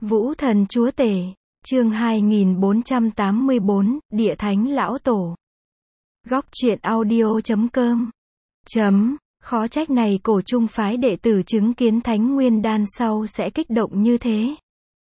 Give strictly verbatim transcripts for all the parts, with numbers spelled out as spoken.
Vũ Thần Chúa Tể, chương hai nghìn bốn trăm tám mươi bốn, Địa Thánh Lão Tổ. Góc truyện audio chấm com. Chấm, khó trách này cổ trung phái đệ tử chứng kiến Thánh Nguyên Đan sau sẽ kích động như thế.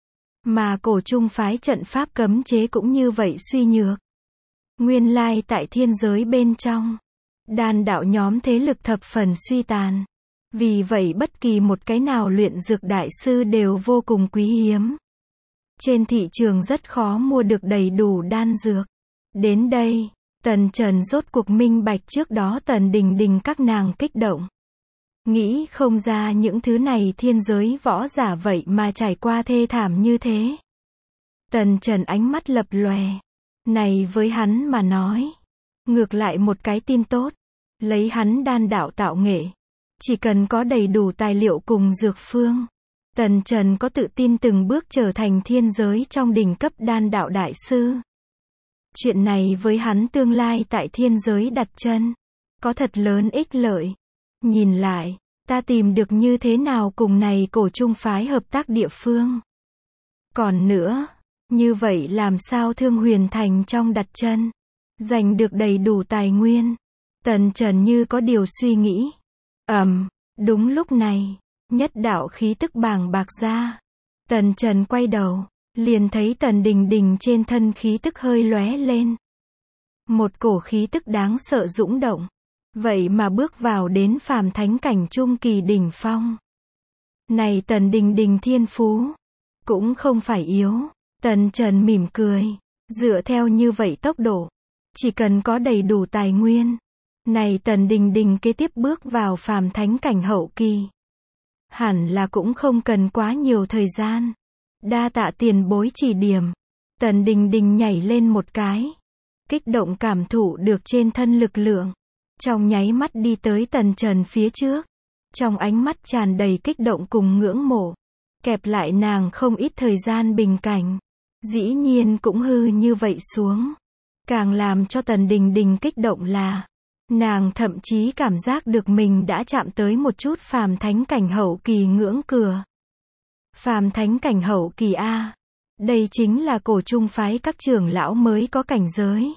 Mà cổ trung phái trận pháp cấm chế cũng như vậy suy nhược. Nguyên lai tại thiên giới bên trong, đan đạo nhóm thế lực thập phần suy tàn. Vì vậy bất kỳ một cái nào luyện dược đại sư đều vô cùng quý hiếm. Trên thị trường rất khó mua được đầy đủ đan dược. Đến đây, Tần Trần rốt cuộc minh bạch trước đó Tần Đình Đình các nàng kích động. Nghĩ không ra những thứ này thiên giới võ giả vậy mà trải qua thê thảm như thế. Tần Trần ánh mắt lập lòe. Này với hắn mà nói, ngược lại một cái tin tốt. Lấy hắn đan đạo tạo nghệ, chỉ cần có đầy đủ tài liệu cùng dược phương, Tần Trần có tự tin từng bước trở thành thiên giới trong đỉnh cấp đan đạo đại sư. Chuyện này với hắn tương lai tại thiên giới đặt chân, có thật lớn ích lợi. Nhìn lại, ta tìm được như thế nào cùng này cổ trung phái hợp tác địa phương. Còn nữa, như vậy làm sao Thương Huyền Thành trong đặt chân, giành được đầy đủ tài nguyên. Tần Trần như có điều suy nghĩ. Ầm, um, đúng lúc này, nhất đạo khí tức bàng bạc ra. Tần Trần quay đầu, liền thấy Tần Đình Đình trên thân khí tức hơi lóe lên. Một cổ khí tức đáng sợ dũng động. Vậy mà bước vào đến phàm thánh cảnh trung kỳ đỉnh phong. Này Tần Đình Đình thiên phú, cũng không phải yếu. Tần Trần mỉm cười, dựa theo như vậy tốc độ, chỉ cần có đầy đủ tài nguyên, này Tần Đình Đình kế tiếp bước vào phàm thánh cảnh hậu kỳ, hẳn là cũng không cần quá nhiều thời gian. Đa tạ tiền bối chỉ điểm. Tần Đình Đình nhảy lên một cái, kích động cảm thụ được trên thân lực lượng, trong nháy mắt đi tới Tần Trần phía trước, trong ánh mắt tràn đầy kích động cùng ngưỡng mộ, kẹp lại nàng không ít thời gian bình cảnh, dĩ nhiên cũng hư như vậy xuống. Càng làm cho Tần Đình Đình kích động là, nàng thậm chí cảm giác được mình đã chạm tới một chút phàm thánh cảnh hậu kỳ ngưỡng cửa. Phàm thánh cảnh hậu kỳ A, đây chính là cổ trung phái các trưởng lão mới có cảnh giới.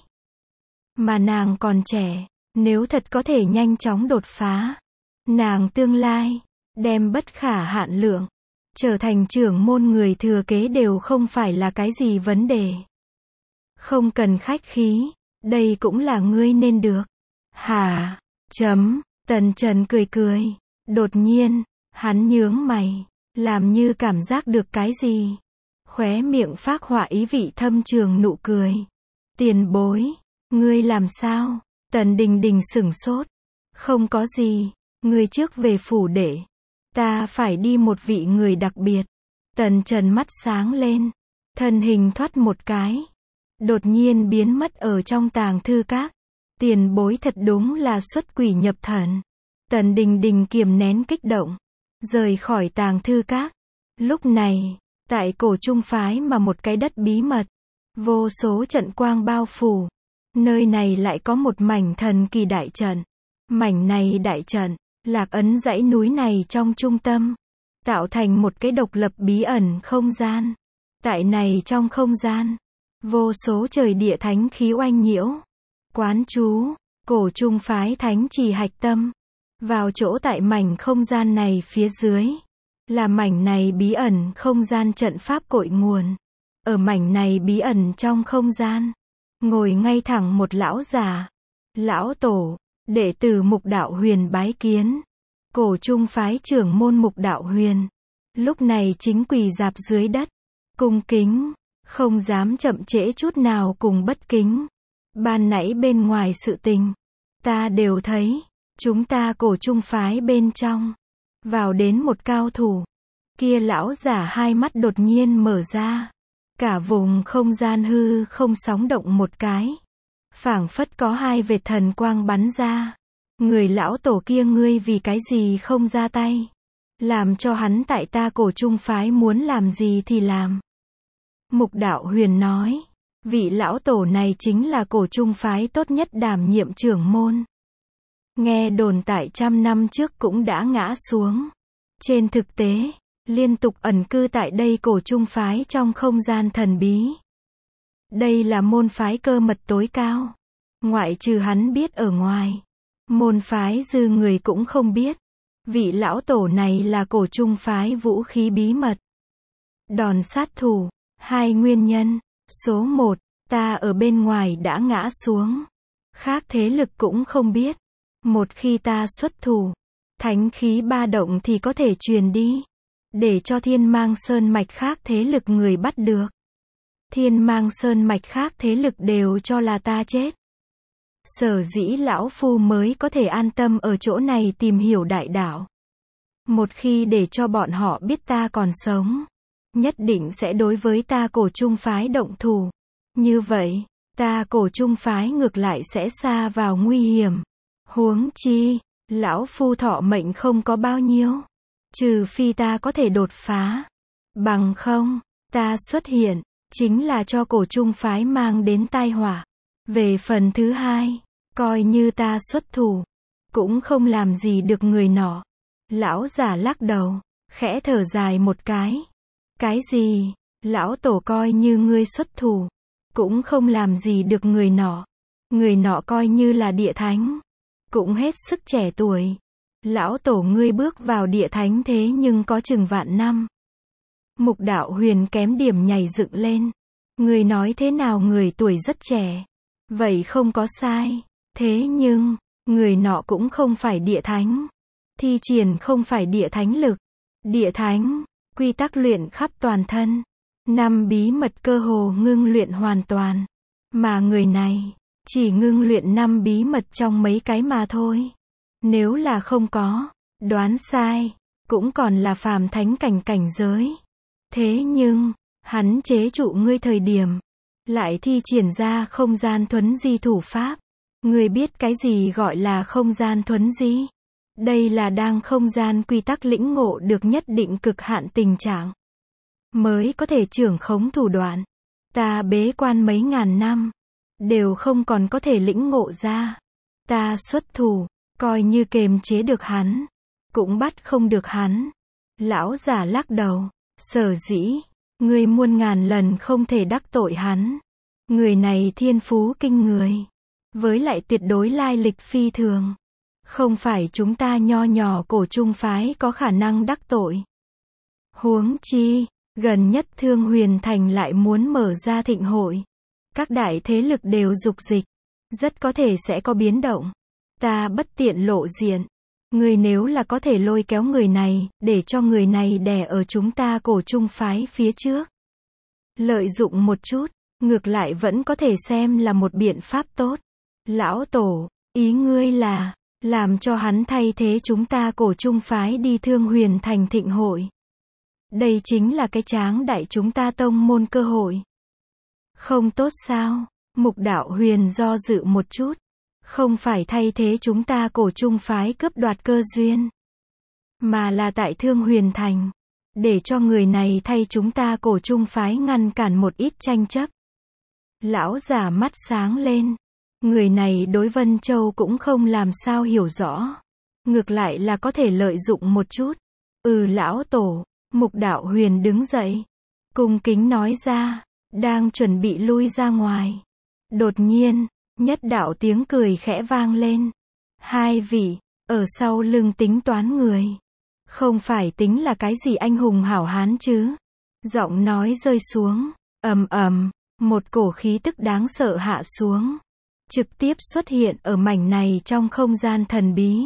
Mà nàng còn trẻ, nếu thật có thể nhanh chóng đột phá, nàng tương lai, đem bất khả hạn lượng, trở thành trưởng môn người thừa kế đều không phải là cái gì vấn đề. Không cần khách khí, đây cũng là ngươi nên được. Hả? Chấm, Tần Trần cười cười. Đột nhiên, hắn nhướng mày, làm như cảm giác được cái gì. Khóe miệng phác họa ý vị thâm trường nụ cười. Tiền bối, ngươi làm sao? Tần Đình Đình sửng sốt. Không có gì, ngươi trước về phủ để. Ta phải đi một vị người đặc biệt. Tần Trần mắt sáng lên, thân hình thoát một cái, đột nhiên biến mất ở trong tàng thư các. Tiền bối thật đúng là xuất quỷ nhập thần. Tần Đình Đình kiềm nén kích động, rời khỏi tàng thư các. Lúc này, tại cổ trung phái mà một cái đất bí mật, vô số trận quang bao phủ. Nơi này lại có một mảnh thần kỳ đại trận. Mảnh này đại trận, lạc ấn dãy núi này trong trung tâm, tạo thành một cái độc lập bí ẩn không gian. Tại này trong không gian, vô số trời địa thánh khí oanh nhiễu, quán chú, cổ trung phái thánh trì hạch tâm. Vào chỗ tại mảnh không gian này phía dưới, là mảnh này bí ẩn không gian trận pháp cội nguồn. Ở mảnh này bí ẩn trong không gian, ngồi ngay thẳng một lão già. Lão tổ, đệ tử Mục Đạo Huyền bái kiến. Cổ trung phái trưởng môn Mục Đạo Huyền, lúc này chính quỳ rạp dưới đất, cung kính, không dám chậm trễ chút nào cùng bất kính. Ban nãy bên ngoài sự tình, ta đều thấy, chúng ta cổ trung phái bên trong, vào đến một cao thủ. Kia lão giả hai mắt đột nhiên mở ra, cả vùng không gian hư không sóng động một cái, phảng phất có hai vệt thần quang bắn ra. Người lão tổ kia ngươi vì cái gì không ra tay, làm cho hắn tại ta cổ trung phái muốn làm gì thì làm. Mục Đạo Huyền nói, vị lão tổ này chính là cổ trung phái tốt nhất đảm nhiệm trưởng môn. Nghe đồn tại trăm năm trước cũng đã ngã xuống. Trên thực tế, liên tục ẩn cư tại đây cổ trung phái trong không gian thần bí. Đây là môn phái cơ mật tối cao. Ngoại trừ hắn biết ở ngoài, môn phái dư người cũng không biết. Vị lão tổ này là cổ trung phái vũ khí bí mật. Đòn sát thủ. Hai nguyên nhân. Số một, ta ở bên ngoài đã ngã xuống. Khác thế lực cũng không biết. Một khi ta xuất thủ, thánh khí ba động thì có thể truyền đi. Để cho thiên mang sơn mạch khác thế lực người bắt được. Thiên mang sơn mạch khác thế lực đều cho là ta chết. Sở dĩ lão phu mới có thể an tâm ở chỗ này tìm hiểu đại đạo. Một khi để cho bọn họ biết ta còn sống, nhất định sẽ đối với ta cổ trung phái động thủ. Như vậy, ta cổ trung phái ngược lại sẽ xa vào nguy hiểm. Huống chi, lão phu thọ mệnh không có bao nhiêu. Trừ phi ta có thể đột phá. Bằng không, ta xuất hiện, chính là cho cổ trung phái mang đến tai họa. Về phần thứ hai, coi như ta xuất thủ, cũng không làm gì được người nọ. Lão giả lắc đầu, khẽ thở dài một cái. Cái gì? Lão tổ coi như ngươi xuất thủ, cũng không làm gì được người nọ. Người nọ coi như là địa thánh, cũng hết sức trẻ tuổi. Lão tổ ngươi bước vào địa thánh thế nhưng có chừng vạn năm. Mục Đạo Huyền kém điểm nhảy dựng lên. Ngươi nói thế nào người tuổi rất trẻ? Vậy không có sai. Thế nhưng, người nọ cũng không phải địa thánh. Thi triển không phải địa thánh lực. Địa thánh, quy tắc luyện khắp toàn thân. Năm bí mật cơ hồ ngưng luyện hoàn toàn. Mà người này, chỉ ngưng luyện năm bí mật trong mấy cái mà thôi. Nếu là không có, đoán sai, cũng còn là phàm thánh cảnh cảnh giới. Thế nhưng, hắn chế trụ ngươi thời điểm, lại thi triển ra không gian thuấn di thủ pháp. Ngươi biết cái gì gọi là không gian thuấn di? Đây là đang không gian quy tắc lĩnh ngộ được nhất định cực hạn tình trạng, mới có thể trưởng khống thủ đoạn. Ta bế quan mấy ngàn năm, đều không còn có thể lĩnh ngộ ra. Ta xuất thủ, coi như kềm chế được hắn, cũng bắt không được hắn. Lão giả lắc đầu, sở dĩ, ngươi muôn ngàn lần không thể đắc tội hắn. Người này thiên phú kinh người, với lại tuyệt đối lai lịch phi thường. Không phải chúng ta nho nhỏ cổ trung phái có khả năng đắc tội. Huống chi, gần nhất Thương Huyền Thành lại muốn mở ra thịnh hội. Các đại thế lực đều dục dịch, rất có thể sẽ có biến động. Ta bất tiện lộ diện. Người nếu là có thể lôi kéo người này, để cho người này đè ở chúng ta cổ trung phái phía trước. Lợi dụng một chút, ngược lại vẫn có thể xem là một biện pháp tốt. Lão tổ, ý ngươi là, làm cho hắn thay thế chúng ta cổ trung phái đi Thương Huyền Thành thịnh hội. Đây chính là cái tráng đại chúng ta tông môn cơ hội. Không tốt sao? Mục Đạo Huyền do dự một chút. Không phải thay thế chúng ta cổ trung phái cướp đoạt cơ duyên, mà là tại Thương Huyền Thành, để cho người này thay chúng ta cổ trung phái ngăn cản một ít tranh chấp. Lão giả mắt sáng lên. Người này đối Vân Châu cũng không làm sao hiểu rõ. Ngược lại là có thể lợi dụng một chút. Ừ lão tổ. Mục Đạo Huyền đứng dậy, cung kính nói ra, đang chuẩn bị lui ra ngoài. Đột nhiên, nhất đạo tiếng cười khẽ vang lên. Hai vị, ở sau lưng tính toán người. Không phải tính là cái gì anh hùng hảo hán chứ. Giọng nói rơi xuống, ầm ầm, một cổ khí tức đáng sợ hạ xuống. Trực tiếp xuất hiện ở mảnh này trong không gian thần bí.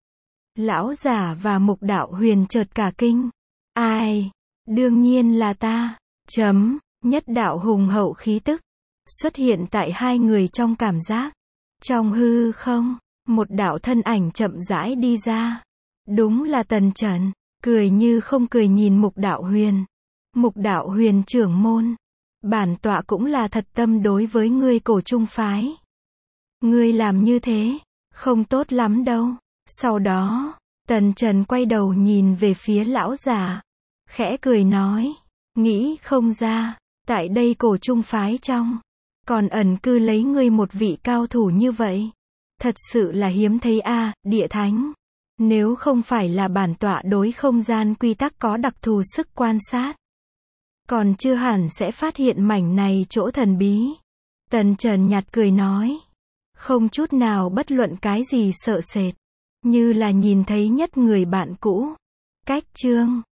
Lão giả và Mục Đạo Huyền chợt cả kinh. Ai? Đương nhiên là ta. Chấm, nhất đạo hùng hậu khí tức xuất hiện tại hai người trong cảm giác. Trong hư không, một đạo thân ảnh chậm rãi đi ra. Đúng là Tần Trần, cười như không cười nhìn Mục Đạo Huyền. Mục Đạo Huyền trưởng môn, bản tọa cũng là thật tâm đối với ngươi cổ trung phái. Ngươi làm như thế, không tốt lắm đâu. Sau đó, Tần Trần quay đầu nhìn về phía lão giả, khẽ cười nói, nghĩ không ra, tại đây cổ trung phái trong, còn ẩn cư lấy ngươi một vị cao thủ như vậy. Thật sự là hiếm thấy a, địa thánh. Nếu không phải là bản tọa đối không gian quy tắc có đặc thù sức quan sát, còn chưa hẳn sẽ phát hiện mảnh này chỗ thần bí. Tần Trần nhạt cười nói. Không chút nào bất luận cái gì sợ sệt. Như là nhìn thấy nhất người bạn cũ. Cách chương